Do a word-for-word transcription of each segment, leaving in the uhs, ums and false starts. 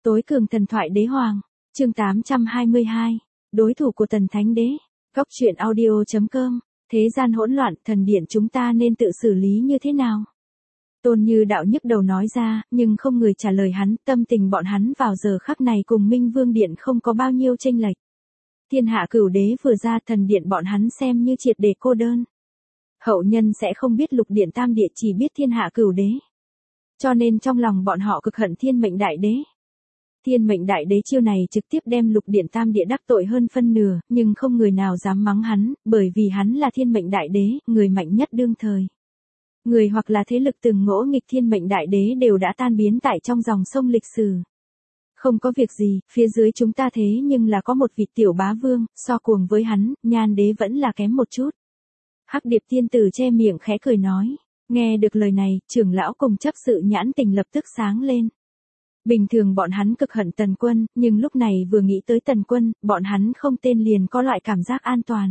Tối cường thần thoại đế hoàng, chương tám trăm hai mươi hai, đối thủ của Tần Thánh Đế, góc truyện audio chấm com, thế gian hỗn loạn, thần điện chúng ta nên tự xử lý như thế nào? Tôn Như Đạo nhức đầu nói ra, nhưng không người trả lời hắn, tâm tình bọn hắn vào giờ khắc này cùng Minh Vương Điện không có bao nhiêu chênh lệch. Thiên hạ cửu đế vừa ra, thần điện bọn hắn xem như triệt để cô đơn. Hậu nhân sẽ không biết lục điện tam địa, chỉ biết thiên hạ cửu đế. Cho nên trong lòng bọn họ cực hận Thiên Mệnh Đại Đế. Thiên Mệnh Đại Đế chiêu này trực tiếp đem lục điện tam địa đắc tội hơn phân nửa, nhưng không người nào dám mắng hắn, bởi vì hắn là Thiên Mệnh Đại Đế, người mạnh nhất đương thời. Người hoặc là thế lực từng ngỗ nghịch Thiên Mệnh Đại Đế đều đã tan biến tại trong dòng sông lịch sử. Không có việc gì, phía dưới chúng ta thế nhưng là có một vị tiểu bá vương, so cuồng với hắn, Nhan Đế vẫn là kém một chút. Hắc Điệp Tiên Tử che miệng khẽ cười nói. Nghe được lời này, trưởng lão cùng chấp sự nhãn tình lập tức sáng lên. Bình thường bọn hắn cực hận Tần Quân, nhưng lúc này vừa nghĩ tới Tần Quân, bọn hắn không tên liền có loại cảm giác an toàn.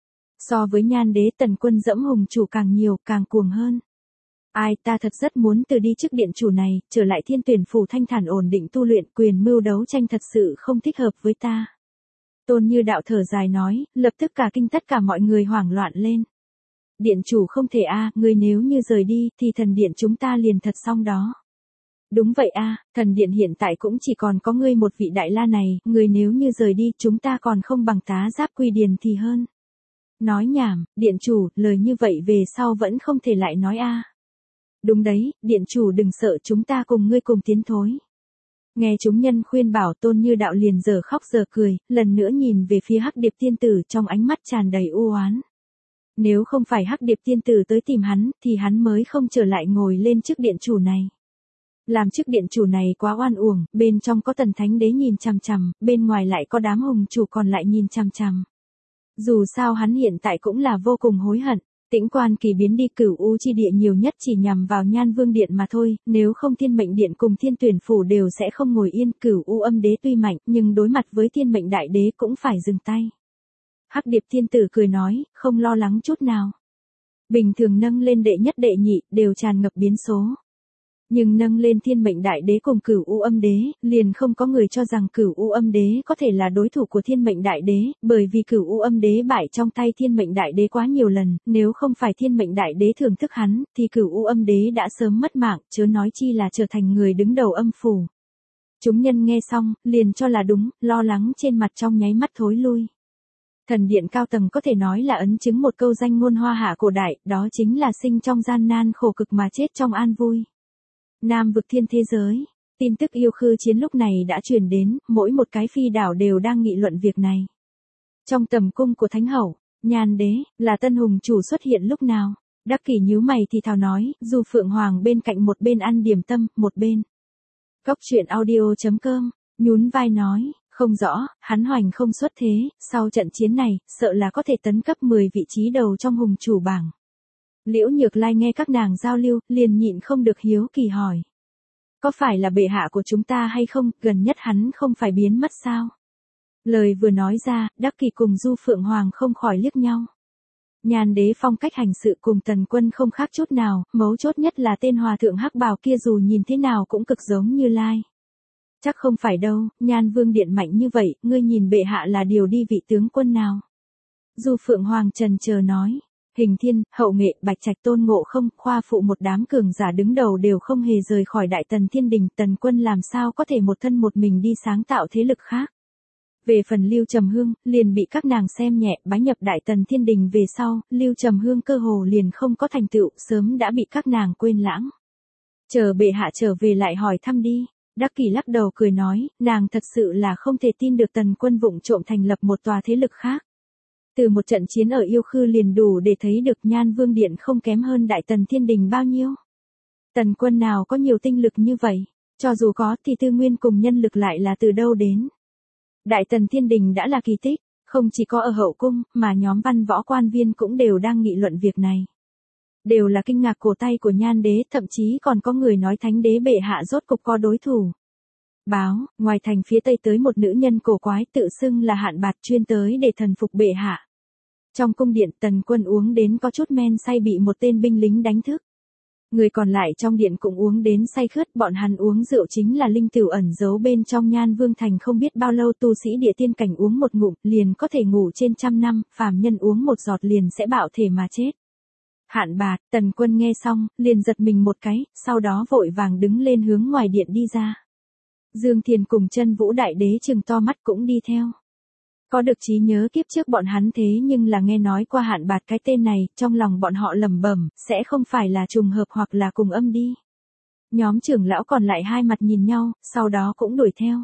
So với Nhan Đế, Tần Quân dẫm hùng chủ càng nhiều, càng cuồng hơn. Ai, ta thật rất muốn từ đi trước điện chủ này, trở lại Thiên Tuyển phủ thanh thản ổn định tu luyện, quyền mưu đấu tranh thật sự không thích hợp với ta. Tôn Như Đạo thở dài nói, lập tức cả kinh tất cả mọi người hoảng loạn lên. Điện chủ không thể a, ngươi nếu như rời đi, thì thần điện chúng ta liền thật xong đó. Đúng vậy a, thần điện hiện tại cũng chỉ còn có ngươi một vị đại la này, ngươi nếu như rời đi, chúng ta còn không bằng tá giáp quy điền thì hơn. Nói nhảm, điện chủ, lời như vậy về sau vẫn không thể lại nói a. Đúng đấy, điện chủ đừng sợ, chúng ta cùng ngươi cùng tiến thối. Nghe chúng nhân khuyên bảo, Tôn Như Đạo liền giờ khóc giờ cười, lần nữa nhìn về phía Hắc Điệp Tiên Tử trong ánh mắt tràn đầy u oán. Nếu không phải Hắc Điệp Tiên Tử tới tìm hắn, thì hắn mới không trở lại ngồi lên chức điện chủ này. Làm chức điện chủ này quá oan uổng, bên trong có Tần Thánh Đế nhìn chằm chằm, bên ngoài lại có đám hùng chủ còn lại nhìn chằm chằm. Dù sao hắn hiện tại cũng là vô cùng hối hận, Tĩnh Quan kỳ biến đi Cửu U chi địa nhiều nhất chỉ nhằm vào Nhan Vương Điện mà thôi, nếu không Thiên Mệnh Điện cùng Thiên Tuyển phủ đều sẽ không ngồi yên. Cửu U Âm Đế tuy mạnh, nhưng đối mặt với Thiên Mệnh Đại Đế cũng phải dừng tay. Hắc Điệp Tiên Tử cười nói, không lo lắng chút nào. Bình thường nâng lên đệ nhất đệ nhị, đều tràn ngập biến số. Nhưng nâng lên Thiên Mệnh Đại Đế cùng Cửu U Âm Đế, liền không có người cho rằng Cửu U Âm Đế có thể là đối thủ của Thiên Mệnh Đại Đế, bởi vì Cửu U Âm Đế bại trong tay Thiên Mệnh Đại Đế quá nhiều lần, nếu không phải Thiên Mệnh Đại Đế thưởng thức hắn, thì Cửu U Âm Đế đã sớm mất mạng, chớ nói chi là trở thành người đứng đầu âm phủ. Chúng nhân nghe xong, liền cho là đúng, lo lắng trên mặt trong nháy mắt thối lui. Thần điện cao tầng có thể nói là ấn chứng một câu danh ngôn hoa hạ cổ đại, đó chính là sinh trong gian nan khổ cực mà chết trong an vui. Nam vực thiên thế giới, tin tức yêu khư chiến lúc này đã truyền đến, mỗi một cái phi đảo đều đang nghị luận việc này. Trong tầm cung của Thánh Hậu, Nhan Đế, là tân hùng chủ xuất hiện lúc nào? Đắc Kỷ nhíu mày thì thào nói, dù Phượng Hoàng bên cạnh một bên ăn điểm tâm, một bên. Góc truyện audio chấm com, nhún vai nói. Không rõ, hắn hoành không xuất thế, sau trận chiến này, sợ là có thể tấn cấp mười vị trí đầu trong hùng chủ bảng. Liễu Nhược Lai nghe các nàng giao lưu, liền nhịn không được hiếu kỳ hỏi. Có phải là bệ hạ của chúng ta hay không, gần nhất hắn không phải biến mất sao? Lời vừa nói ra, Đắc Kỷ cùng Du Phượng Hoàng không khỏi liếc nhau. Nhan Đế phong cách hành sự cùng Tần Quân không khác chút nào, mấu chốt nhất là tên hòa thượng hắc bào kia dù nhìn thế nào cũng cực giống Như Lai. Chắc không phải đâu, Nhan Vương Điện mạnh như vậy, ngươi nhìn bệ hạ là điều đi vị tướng quân nào? Du Phượng Hoàng trần chờ nói, Hình Thiên, Hậu Nghệ, Bạch Trạch Tôn Ngộ Không, Khoa Phụ một đám cường giả đứng đầu đều không hề rời khỏi Đại Tần Thiên Đình, Tần Quân làm sao có thể một thân một mình đi sáng tạo thế lực khác? Về phần Lưu Trầm Hương, liền bị các nàng xem nhẹ, bái nhập Đại Tần Thiên Đình về sau, Lưu Trầm Hương cơ hồ liền không có thành tựu, sớm đã bị các nàng quên lãng. Chờ bệ hạ trở về lại hỏi thăm đi. Đắc Kỷ lắc đầu cười nói, nàng thật sự là không thể tin được Tần Quân vụng trộm thành lập một tòa thế lực khác. Từ một trận chiến ở Yêu Khư liền đủ để thấy được Nhan Vương Điện không kém hơn Đại Tần Thiên Đình bao nhiêu. Tần Quân nào có nhiều tinh lực như vậy, cho dù có thì tư nguyên cùng nhân lực lại là từ đâu đến. Đại Tần Thiên Đình đã là kỳ tích, không chỉ có ở hậu cung, mà nhóm văn võ quan viên cũng đều đang nghị luận việc này. Đều là kinh ngạc cổ tay của Nhan Đế, thậm chí còn có người nói Thánh Đế bệ hạ rốt cục có đối thủ. Báo, ngoài thành phía tây tới một nữ nhân cổ quái tự xưng là Hạn Bạt chuyên tới để thần phục bệ hạ. Trong cung điện Tần Quân uống đến có chút men say bị một tên binh lính đánh thức. Người còn lại trong điện cũng uống đến say khướt, bọn hắn uống rượu chính là linh tửu ẩn giấu bên trong Nhan Vương Thành không biết bao lâu, tu sĩ địa tiên cảnh uống một ngụm liền có thể ngủ trên trăm năm, phàm nhân uống một giọt liền sẽ bạo thể mà chết. Hạn Bạt, Tần Quân nghe xong, liền giật mình một cái, sau đó vội vàng đứng lên hướng ngoài điện đi ra. Dương Thiền cùng Chân Vũ Đại Đế trừng to mắt cũng đi theo. Có được trí nhớ kiếp trước bọn hắn thế nhưng là nghe nói qua Hạn Bạt cái tên này, trong lòng bọn họ lẩm bẩm, sẽ không phải là trùng hợp hoặc là cùng âm đi. Nhóm trưởng lão còn lại hai mặt nhìn nhau, sau đó cũng đuổi theo.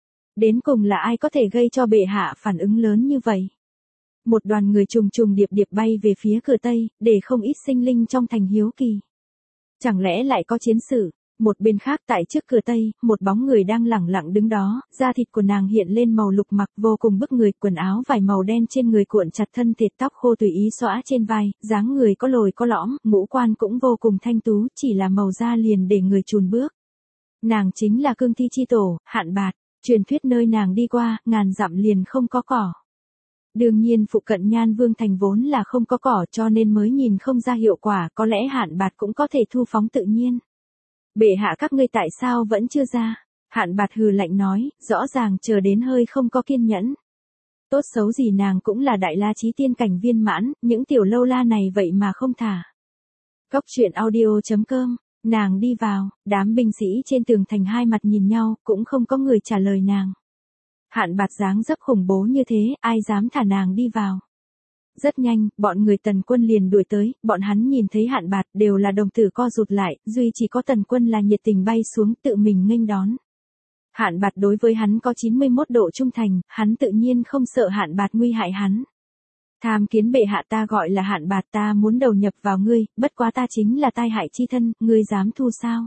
Đến cùng là ai có thể gây cho bệ hạ phản ứng lớn như vậy? Một đoàn người trùng trùng điệp điệp bay về phía cửa Tây, để không ít sinh linh trong thành hiếu kỳ. Chẳng lẽ lại có chiến sự? Một bên khác tại trước cửa Tây, một bóng người đang lẳng lặng đứng đó, da thịt của nàng hiện lên màu lục mặc vô cùng bức người, quần áo vải màu đen trên người cuộn chặt thân thịt, tóc khô tùy ý xõa trên vai, dáng người có lồi có lõm, ngũ quan cũng vô cùng thanh tú, chỉ là màu da liền để người chùn bước. Nàng chính là cương thi chi tổ, Hạn Bạt, truyền thuyết nơi nàng đi qua, ngàn dặm liền không có cỏ. Đương nhiên phụ cận Nhan Vương Thành vốn là không có cỏ cho nên mới nhìn không ra hiệu quả, có lẽ Hạn Bạt cũng có thể thu phóng tự nhiên. Bệ hạ các ngươi tại sao vẫn chưa ra? Hạn Bạt hừ lạnh nói, rõ ràng chờ đến hơi không có kiên nhẫn. Tốt xấu gì nàng cũng là đại la chí tiên cảnh viên mãn, những tiểu lâu la này vậy mà không thả. Góc truyện audio chấm com, nàng đi vào, đám binh sĩ trên tường thành hai mặt nhìn nhau, cũng không có người trả lời nàng. Hạn Bạt dáng dấp khủng bố như thế, ai dám thả nàng đi vào. Rất nhanh, bọn người Tần Quân liền đuổi tới, bọn hắn nhìn thấy Hạn Bạt đều là đồng tử co rụt lại, duy chỉ có Tần Quân là nhiệt tình bay xuống tự mình nghênh đón. Hạn Bạt đối với hắn có chín mươi mốt độ trung thành, hắn tự nhiên không sợ Hạn Bạt nguy hại hắn. Tham kiến bệ hạ, ta gọi là Hạn Bạt, ta muốn đầu nhập vào ngươi, bất quá ta chính là tai hại chi thân, ngươi dám thu sao?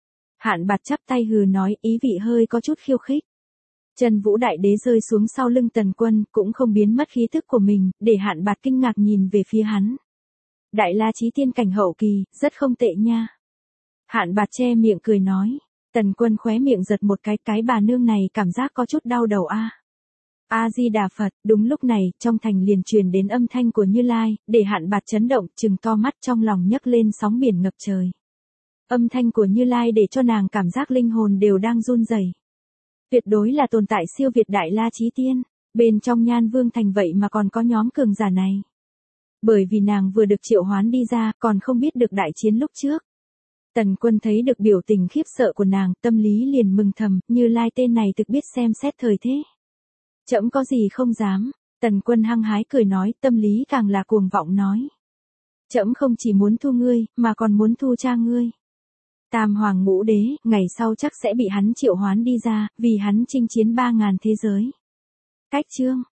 Hạn Bạt chắp tay hừ nói, ý vị hơi có chút khiêu khích. Chân Vũ Đại Đế rơi xuống sau lưng Tần Quân, cũng không biến mất khí thức của mình, để Hạn Bạt kinh ngạc nhìn về phía hắn. Đại la chí tiên cảnh hậu kỳ, rất không tệ nha. Hạn Bạt che miệng cười nói. Tần Quân khóe miệng giật một cái, cái bà nương này cảm giác có chút đau đầu a. A Di Đà Phật, đúng lúc này, trong thành liền truyền đến âm thanh của Như Lai, để Hạn Bạt chấn động, trừng to mắt trong lòng nhấc lên sóng biển ngập trời. Âm thanh của Như Lai để cho nàng cảm giác linh hồn đều đang run rẩy. Tuyệt đối là tồn tại siêu việt đại la chí tiên, bên trong Nhan Vương Thành vậy mà còn có nhóm cường giả này. Bởi vì nàng vừa được triệu hoán đi ra, còn không biết được đại chiến lúc trước. Tần Quân thấy được biểu tình khiếp sợ của nàng, tâm lý liền mừng thầm, Như Lai tên này thực biết xem xét thời thế. Trẫm có gì không dám, Tần Quân hăng hái cười nói, tâm lý càng là cuồng vọng nói. Trẫm không chỉ muốn thu ngươi, mà còn muốn thu cha ngươi. Tam Hoàng Ngũ Đế, ngày sau chắc sẽ bị hắn triệu hoán đi ra, vì hắn chinh chiến ba ngàn thế giới. Cách chương